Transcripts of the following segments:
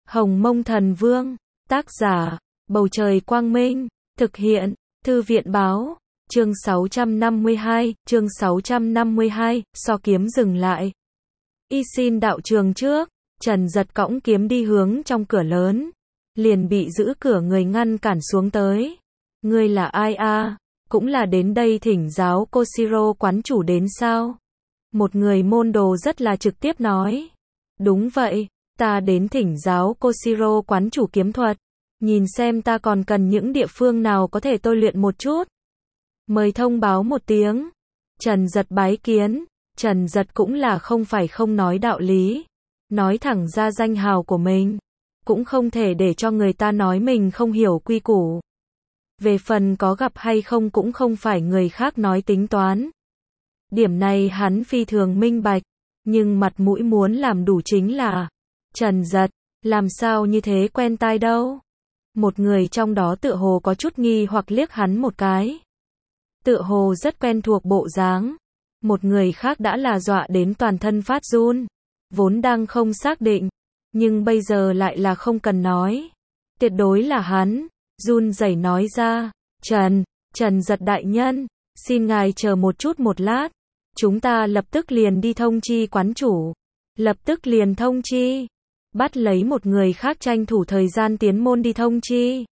Hồng Mông Thần Vương, tác giả, Bầu Trời Quang Minh, thực hiện, Thư viện Báo, chương 652, so kiếm dừng lại. Y xin đạo trường trước, Trần Giật cõng kiếm đi hướng trong cửa lớn, liền bị giữ cửa người ngăn cản xuống tới. Ngươi là ai a? Cũng là đến đây thỉnh giáo Koshiro quán chủ đến sao? Một người môn đồ rất là trực tiếp nói. Đúng vậy, ta đến thỉnh giáo Koshiro quán chủ kiếm thuật, nhìn xem ta còn cần những địa phương nào có thể tôi luyện một chút. Mời thông báo một tiếng. Trần Giật bái kiến. Trần Giật cũng là không phải không nói đạo lý, nói thẳng ra danh hào của mình, cũng không thể để cho người ta nói mình không hiểu quy củ. Về phần có gặp hay không cũng không phải người khác nói tính toán. Điểm này hắn phi thường minh bạch, nhưng mặt mũi muốn làm đủ chính là, Trần Giật, làm sao như thế quen tai đâu. Một người trong đó tựa hồ có chút nghi hoặc liếc hắn một cái. Tựa hồ rất quen thuộc bộ dáng. Một người khác đã là dọa đến toàn thân phát run, vốn đang không xác định, nhưng bây giờ lại là không cần nói. Tuyệt đối là hắn, run rẩy nói ra, Trần Giật đại nhân, xin ngài chờ một chút một lát, chúng ta lập tức liền đi thông chi quán chủ. Lập tức liền thông chi, bắt lấy một người khác tranh thủ thời gian tiến môn đi thông chi.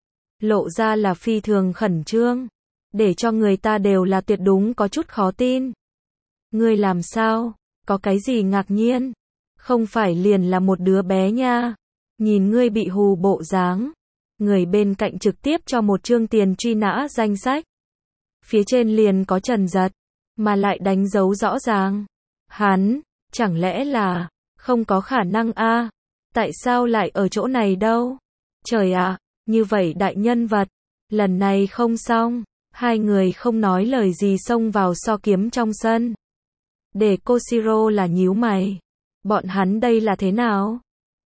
Lộ ra là phi thường khẩn trương, để cho người ta đều là tuyệt đúng có chút khó tin. Ngươi làm sao? Có cái gì ngạc nhiên? Không phải liền là một đứa bé nha. Nhìn ngươi bị hù bộ dáng. Người bên cạnh trực tiếp cho một chương tiền truy nã danh sách. Phía trên liền có Trần Giật, mà lại đánh dấu rõ ràng. Hắn, chẳng lẽ là, không có khả năng a? Tại sao lại ở chỗ này đâu? Trời ạ, như vậy đại nhân vật, lần này không xong. Hai người không nói lời gì xông vào so kiếm trong sân. Để Koshiro là nhíu mày. Bọn hắn đây là thế nào?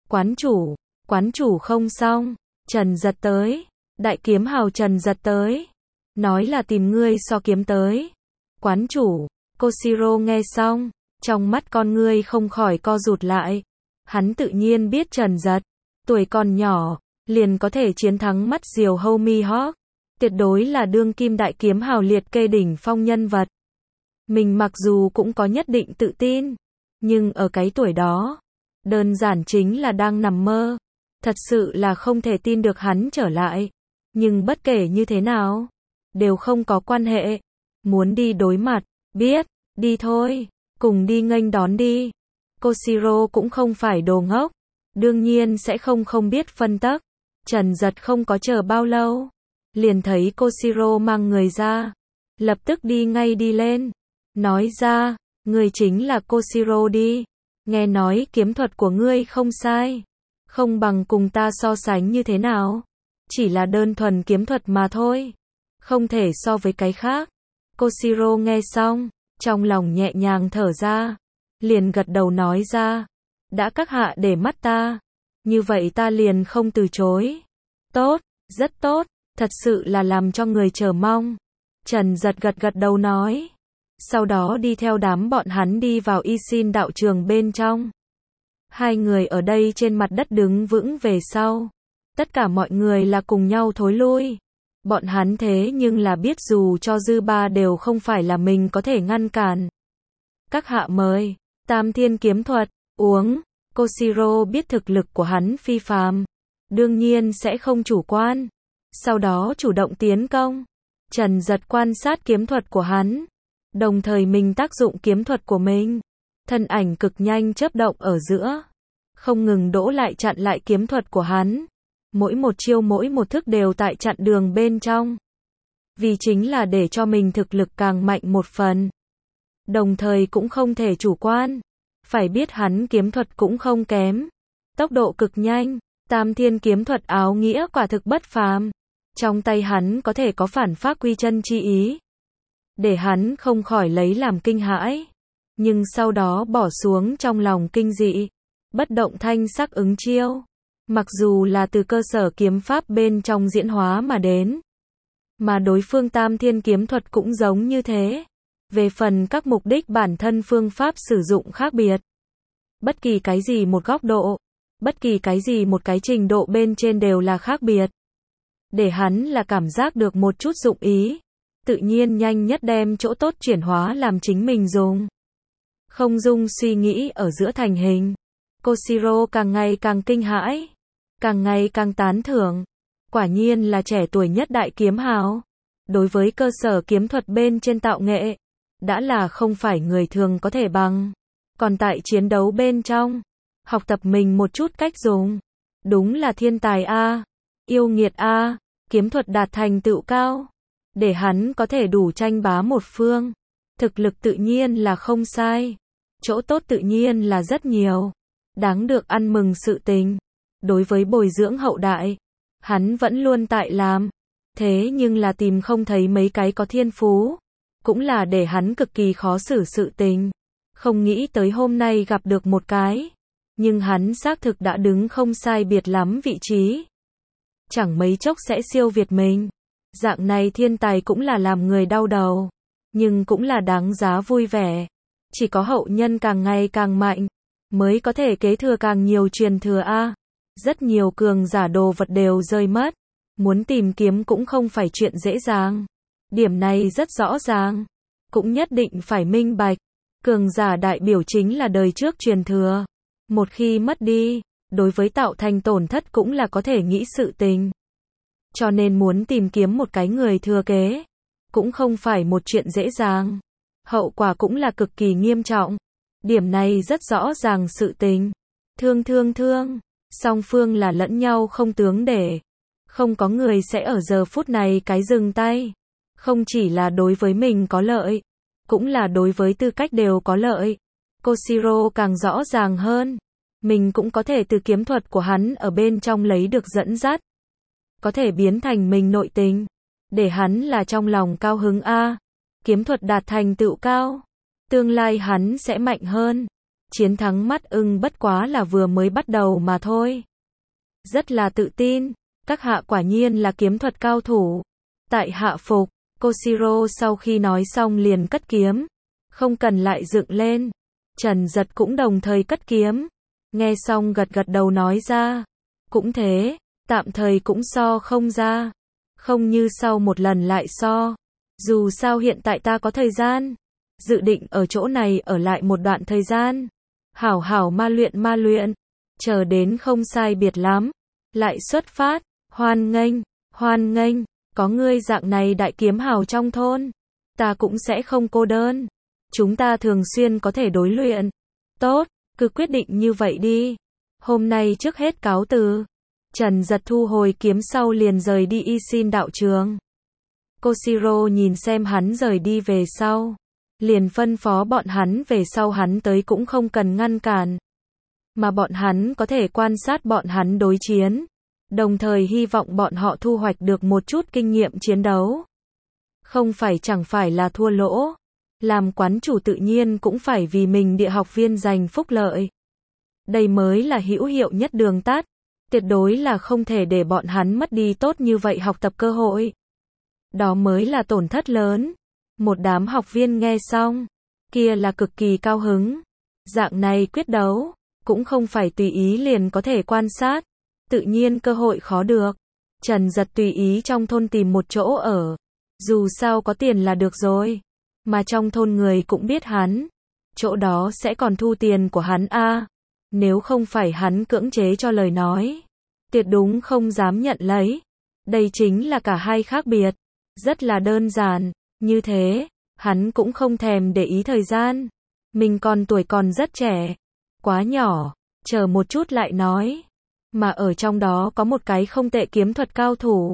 Quán chủ không xong. Trần Giật tới. Đại kiếm hào Trần Giật tới. Nói là tìm ngươi so kiếm tới. Quán chủ. Koshiro nghe xong, trong mắt con ngươi không khỏi co rụt lại. Hắn tự nhiên biết Trần Giật, tuổi còn nhỏ, liền có thể chiến thắng mắt diều Homie Hawk. Tuyệt đối là đương kim đại kiếm hào liệt kê đỉnh phong nhân vật. Mình mặc dù cũng có nhất định tự tin, nhưng ở cái tuổi đó, đơn giản chính là đang nằm mơ. Thật sự là không thể tin được hắn trở lại. Nhưng bất kể như thế nào, đều không có quan hệ. Muốn đi đối mặt, biết, đi thôi, cùng đi nghênh đón đi. Koshiro cũng không phải đồ ngốc, đương nhiên sẽ không biết phân tắc. Trần Giật không có chờ bao lâu, liền thấy Koshiro mang người ra, lập tức đi ngay đi lên, nói ra, người chính là Koshiro đi, nghe nói kiếm thuật của ngươi không sai, không bằng cùng ta so sánh như thế nào, chỉ là đơn thuần kiếm thuật mà thôi, không thể so với cái khác. Koshiro nghe xong, trong lòng nhẹ nhàng thở ra, liền gật đầu nói ra, đã các hạ để mắt ta, như vậy ta liền không từ chối. Tốt, rất tốt. Thật sự là làm cho người chờ mong. Trần Giật gật đầu nói. Sau đó đi theo đám bọn hắn đi vào Y Xin đạo trường bên trong. Hai người ở đây trên mặt đất đứng vững về sau. Tất cả mọi người là cùng nhau thối lui. Bọn hắn thế nhưng là biết dù cho dư ba đều không phải là mình có thể ngăn cản. Các hạ mời, Tam Thiên kiếm thuật, uống. Koshiro biết thực lực của hắn phi phàm, đương nhiên sẽ không chủ quan. Sau đó chủ động tiến công. Trần Giật quan sát kiếm thuật của hắn, đồng thời mình tác dụng kiếm thuật của mình. Thân ảnh cực nhanh chớp động ở giữa, không ngừng đỗ lại chặn lại kiếm thuật của hắn. Mỗi một chiêu mỗi một thức đều tại chặn đường bên trong. Vì chính là để cho mình thực lực càng mạnh một phần. Đồng thời cũng không thể chủ quan. Phải biết hắn kiếm thuật cũng không kém. Tốc độ cực nhanh, Tam Thiên kiếm thuật áo nghĩa quả thực bất phàm. Trong tay hắn có thể có phản phác quy chân chi ý, để hắn không khỏi lấy làm kinh hãi, nhưng sau đó bỏ xuống trong lòng kinh dị, bất động thanh sắc ứng chiêu. Mặc dù là từ cơ sở kiếm pháp bên trong diễn hóa mà đến, mà đối phương Tam Thiên kiếm thuật cũng giống như thế. Về phần các mục đích bản thân phương pháp sử dụng khác biệt, bất kỳ cái gì một góc độ, Bất kỳ cái gì một cái trình độ bên trên đều là khác biệt. Để hắn là cảm giác được một chút dụng ý. Tự nhiên nhanh nhất đem chỗ tốt chuyển hóa làm chính mình dùng. Không dung suy nghĩ ở giữa thành hình. Koshiro càng ngày càng kinh hãi. Càng ngày càng tán thưởng. Quả nhiên là trẻ tuổi nhất đại kiếm hào. Đối với cơ sở kiếm thuật bên trên tạo nghệ. Đã là không phải người thường có thể bằng. Còn tại chiến đấu bên trong. Học tập mình một chút cách dùng. Đúng là thiên tài A. Yêu nghiệt A. Kiếm thuật đạt thành tựu cao. Để hắn có thể đủ tranh bá một phương. Thực lực tự nhiên là không sai. Chỗ tốt tự nhiên là rất nhiều. Đáng được ăn mừng sự tình. Đối với bồi dưỡng hậu đại. Hắn vẫn luôn tại làm. Thế nhưng là tìm không thấy mấy cái có thiên phú. Cũng là để hắn cực kỳ khó xử sự tình. Không nghĩ tới hôm nay gặp được một cái. Nhưng hắn xác thực đã đứng không sai biệt lắm vị trí. Chẳng mấy chốc sẽ siêu việt mình. Dạng này thiên tài cũng là làm người đau đầu. Nhưng cũng là đáng giá vui vẻ. Chỉ có hậu nhân càng ngày càng mạnh. Mới có thể kế thừa càng nhiều truyền thừa A. Rất nhiều cường giả đồ vật đều rơi mất. Muốn tìm kiếm cũng không phải chuyện dễ dàng. Điểm này rất rõ ràng. Cũng nhất định phải minh bạch. Cường giả đại biểu chính là đời trước truyền thừa. Một khi mất đi, đối với tạo thành tổn thất cũng là có thể nghĩ sự tình. Cho nên muốn tìm kiếm một cái người thừa kế, cũng không phải một chuyện dễ dàng. Hậu quả cũng là cực kỳ nghiêm trọng. Điểm này rất rõ ràng sự tình. Thương. Song phương là lẫn nhau không tướng để. Không có người sẽ ở giờ phút này cái dừng tay. Không chỉ là đối với mình có lợi, cũng là đối với tư cách đều có lợi. Koshiro càng rõ ràng hơn. Mình cũng có thể từ kiếm thuật của hắn ở bên trong lấy được dẫn dắt. Có thể biến thành mình nội tình. Để hắn là trong lòng cao hứng A. Kiếm thuật đạt thành tựu cao. Tương lai hắn sẽ mạnh hơn. Chiến thắng mắt ưng bất quá là vừa mới bắt đầu mà thôi. Rất là tự tin. Các hạ quả nhiên là kiếm thuật cao thủ. Tại hạ phục. Koshiro sau khi nói xong liền cất kiếm. Không cần lại dựng lên. Trần Giật cũng đồng thời cất kiếm. Nghe xong gật gật đầu nói ra. Cũng thế, tạm thời cũng so không ra. Không như sau một lần lại so. Dù sao hiện tại ta có thời gian. Dự định ở chỗ này ở lại một đoạn thời gian. Hảo hảo ma luyện. Chờ đến không sai biệt lắm. Lại xuất phát. Hoan nghênh. Có ngươi dạng này đại kiếm hào trong thôn. Ta cũng sẽ không cô đơn. Chúng ta thường xuyên có thể đối luyện. Tốt, cứ quyết định như vậy đi. Hôm nay trước hết cáo từ. Trần Giật thu hồi kiếm sau liền rời đi Y Xin đạo trường. Koshiro nhìn xem hắn rời đi về sau. Liền phân phó bọn hắn về sau hắn tới cũng không cần ngăn cản. Mà bọn hắn có thể quan sát bọn hắn đối chiến. Đồng thời hy vọng bọn họ thu hoạch được một chút kinh nghiệm chiến đấu. Không phải chẳng phải là thua lỗ. Làm quán chủ tự nhiên cũng phải vì mình địa học viên giành phúc lợi. Đây mới là hữu hiệu nhất đường tắt. Tuyệt đối là không thể để bọn hắn mất đi tốt như vậy học tập cơ hội. Đó mới là tổn thất lớn. Một đám học viên nghe xong. Kia là cực kỳ cao hứng. Dạng này quyết đấu. Cũng không phải tùy ý liền có thể quan sát. Tự nhiên cơ hội khó được. Trần Giật tùy ý trong thôn tìm một chỗ ở. Dù sao có tiền là được rồi. Mà trong thôn người cũng biết hắn. Chỗ đó sẽ còn thu tiền của hắn A. Nếu không phải hắn cưỡng chế cho lời nói. Tuyệt đúng không dám nhận lấy. Đây chính là cả hai khác biệt. Rất là đơn giản. Như thế, hắn cũng không thèm để ý thời gian. Mình còn tuổi còn rất trẻ. Quá nhỏ. Chờ một chút lại nói. Mà ở trong đó có một cái không tệ kiếm thuật cao thủ.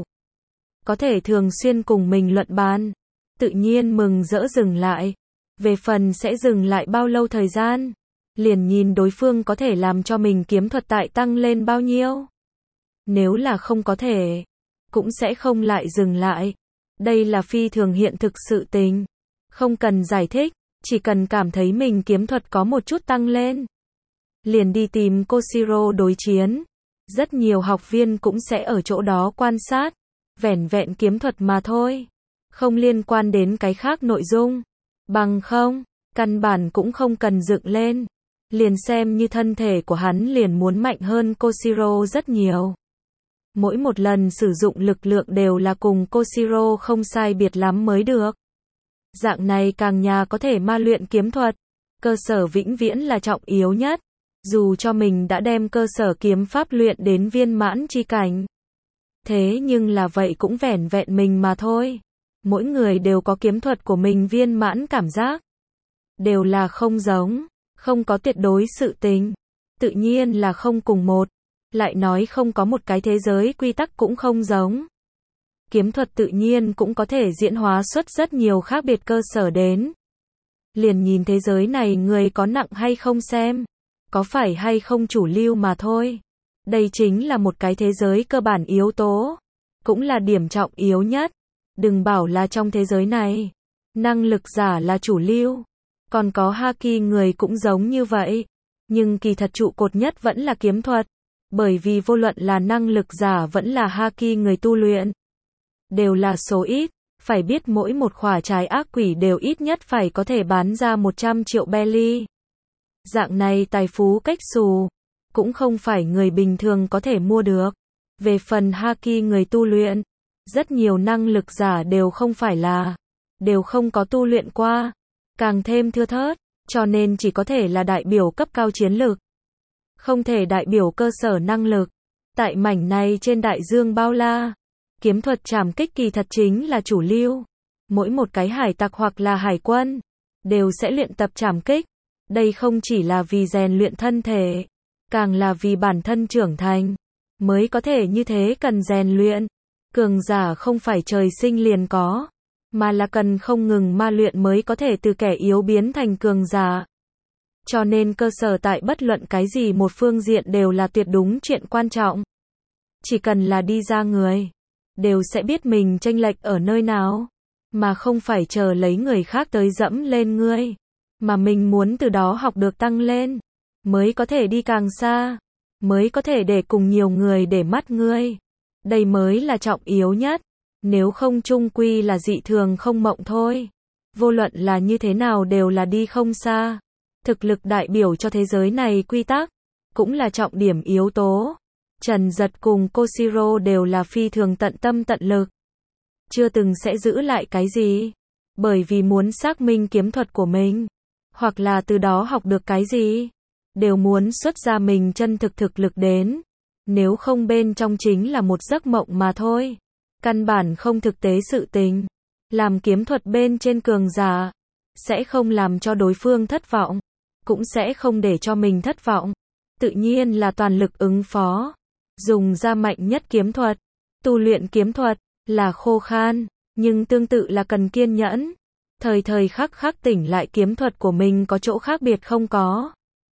Có thể thường xuyên cùng mình luận bàn. Tự nhiên mừng rỡ dừng lại. Về phần sẽ dừng lại bao lâu thời gian. Liền nhìn đối phương có thể làm cho mình kiếm thuật tại tăng lên bao nhiêu. Nếu là không có thể. Cũng sẽ không lại dừng lại. Đây là phi thường hiện thực sự tình. Không cần giải thích. Chỉ cần cảm thấy mình kiếm thuật có một chút tăng lên. Liền đi tìm Koshiro đối chiến. Rất nhiều học viên cũng sẽ ở chỗ đó quan sát. Vẻn vẹn kiếm thuật mà thôi. Không liên quan đến cái khác nội dung. Bằng không, căn bản cũng không cần dựng lên. Liền xem như thân thể của hắn liền muốn mạnh hơn Koshiro rất nhiều. Mỗi một lần sử dụng lực lượng đều là cùng Koshiro không sai biệt lắm mới được. Dạng này càng nhà có thể ma luyện kiếm thuật. Cơ sở vĩnh viễn là trọng yếu nhất. Dù cho mình đã đem cơ sở kiếm pháp luyện đến viên mãn chi cảnh. Thế nhưng là vậy cũng vẻn vẹn mình mà thôi. Mỗi người đều có kiếm thuật của mình viên mãn cảm giác. Đều là không giống. Không có tuyệt đối sự tình. Tự nhiên là không cùng một. Lại nói không có một cái thế giới quy tắc cũng không giống. Kiếm thuật tự nhiên cũng có thể diễn hóa xuất rất nhiều khác biệt cơ sở đến. Liền nhìn thế giới này người có nặng hay không xem. Có phải hay không chủ lưu mà thôi. Đây chính là một cái thế giới cơ bản yếu tố. Cũng là điểm trọng yếu nhất. Đừng bảo là trong thế giới này. Năng lực giả là chủ lưu. Còn có haki người cũng giống như vậy. Nhưng kỳ thật trụ cột nhất vẫn là kiếm thuật. Bởi vì vô luận là năng lực giả vẫn là haki người tu luyện. Đều là số ít. Phải biết mỗi một khỏa trái ác quỷ đều ít nhất phải có thể bán ra 100 triệu belly. Dạng này tài phú cách xù. Cũng không phải người bình thường có thể mua được. Về phần haki người tu luyện. Rất nhiều năng lực giả đều không phải là. Đều không có tu luyện qua. Càng thêm thưa thớt. Cho nên chỉ có thể là đại biểu cấp cao chiến lực. Không thể đại biểu cơ sở năng lực. Tại mảnh này trên đại dương bao la. Kiếm thuật trảm kích kỳ thật chính là chủ lưu. Mỗi một cái hải tặc hoặc là hải quân. Đều sẽ luyện tập trảm kích. Đây không chỉ là vì rèn luyện thân thể. Càng là vì bản thân trưởng thành. Mới có thể như thế cần rèn luyện. Cường giả không phải trời sinh liền có. Mà là cần không ngừng ma luyện mới có thể từ kẻ yếu biến thành cường giả. Cho nên cơ sở tại bất luận cái gì một phương diện đều là tuyệt đúng chuyện quan trọng. Chỉ cần là đi ra người. Đều sẽ biết mình chênh lệch ở nơi nào. Mà không phải chờ lấy người khác tới dẫm lên ngươi. Mà mình muốn từ đó học được tăng lên. Mới có thể đi càng xa. Mới có thể để cùng nhiều người để mắt ngươi. Đây mới là trọng yếu nhất. Nếu không chung quy là dị thường không mộng thôi. Vô luận là như thế nào đều là đi không xa. Thực lực đại biểu cho thế giới này quy tắc. Cũng là trọng điểm yếu tố. Trần Dật cùng Koshiro đều là phi thường tận tâm tận lực. Chưa từng sẽ giữ lại cái gì. Bởi vì muốn xác minh kiếm thuật của mình. Hoặc là từ đó học được cái gì. Đều muốn xuất ra mình chân thực thực lực đến. Nếu không bên trong chính là một giấc mộng mà thôi. Căn bản không thực tế sự tình. Làm kiếm thuật bên trên cường giả. Sẽ không làm cho đối phương thất vọng. Cũng sẽ không để cho mình thất vọng. Tự nhiên là toàn lực ứng phó. Dùng ra mạnh nhất kiếm thuật. Tu luyện kiếm thuật. Là khô khan. Nhưng tương tự là cần kiên nhẫn. Thời thời khắc khắc tỉnh lại kiếm thuật của mình có chỗ khác biệt không có.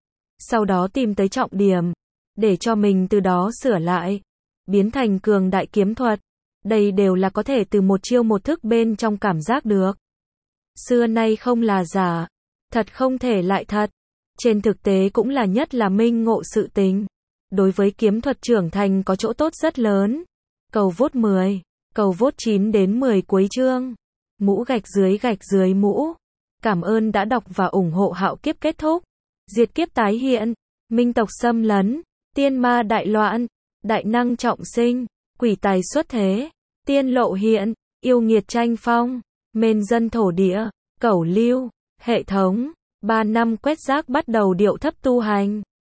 Sau đó tìm tới trọng điểm. Để cho mình từ đó sửa lại. Biến thành cường đại kiếm thuật. Đây đều là có thể từ một chiêu một thức bên trong cảm giác được. Xưa nay không là giả. Thật không thể lại thật. Trên thực tế cũng là nhất là minh ngộ sự tình. Đối với kiếm thuật trưởng thành có chỗ tốt rất lớn. Cầu vote 10. Cầu vote 9 đến 10 cuối chương. Mũ gạch dưới mũ. Cảm ơn đã đọc và ủng hộ Hạo Kiếp kết thúc. Diệt kiếp tái hiện. Minh tộc xâm lấn. Tiên ma đại loạn. Đại năng trọng sinh. Quỷ tài xuất thế. Tiên lộ hiện. Yêu nghiệt tranh phong. Mên dân thổ địa. Cẩu lưu. Hệ thống. 3 năm quét rác bắt đầu điệu thấp tu hành.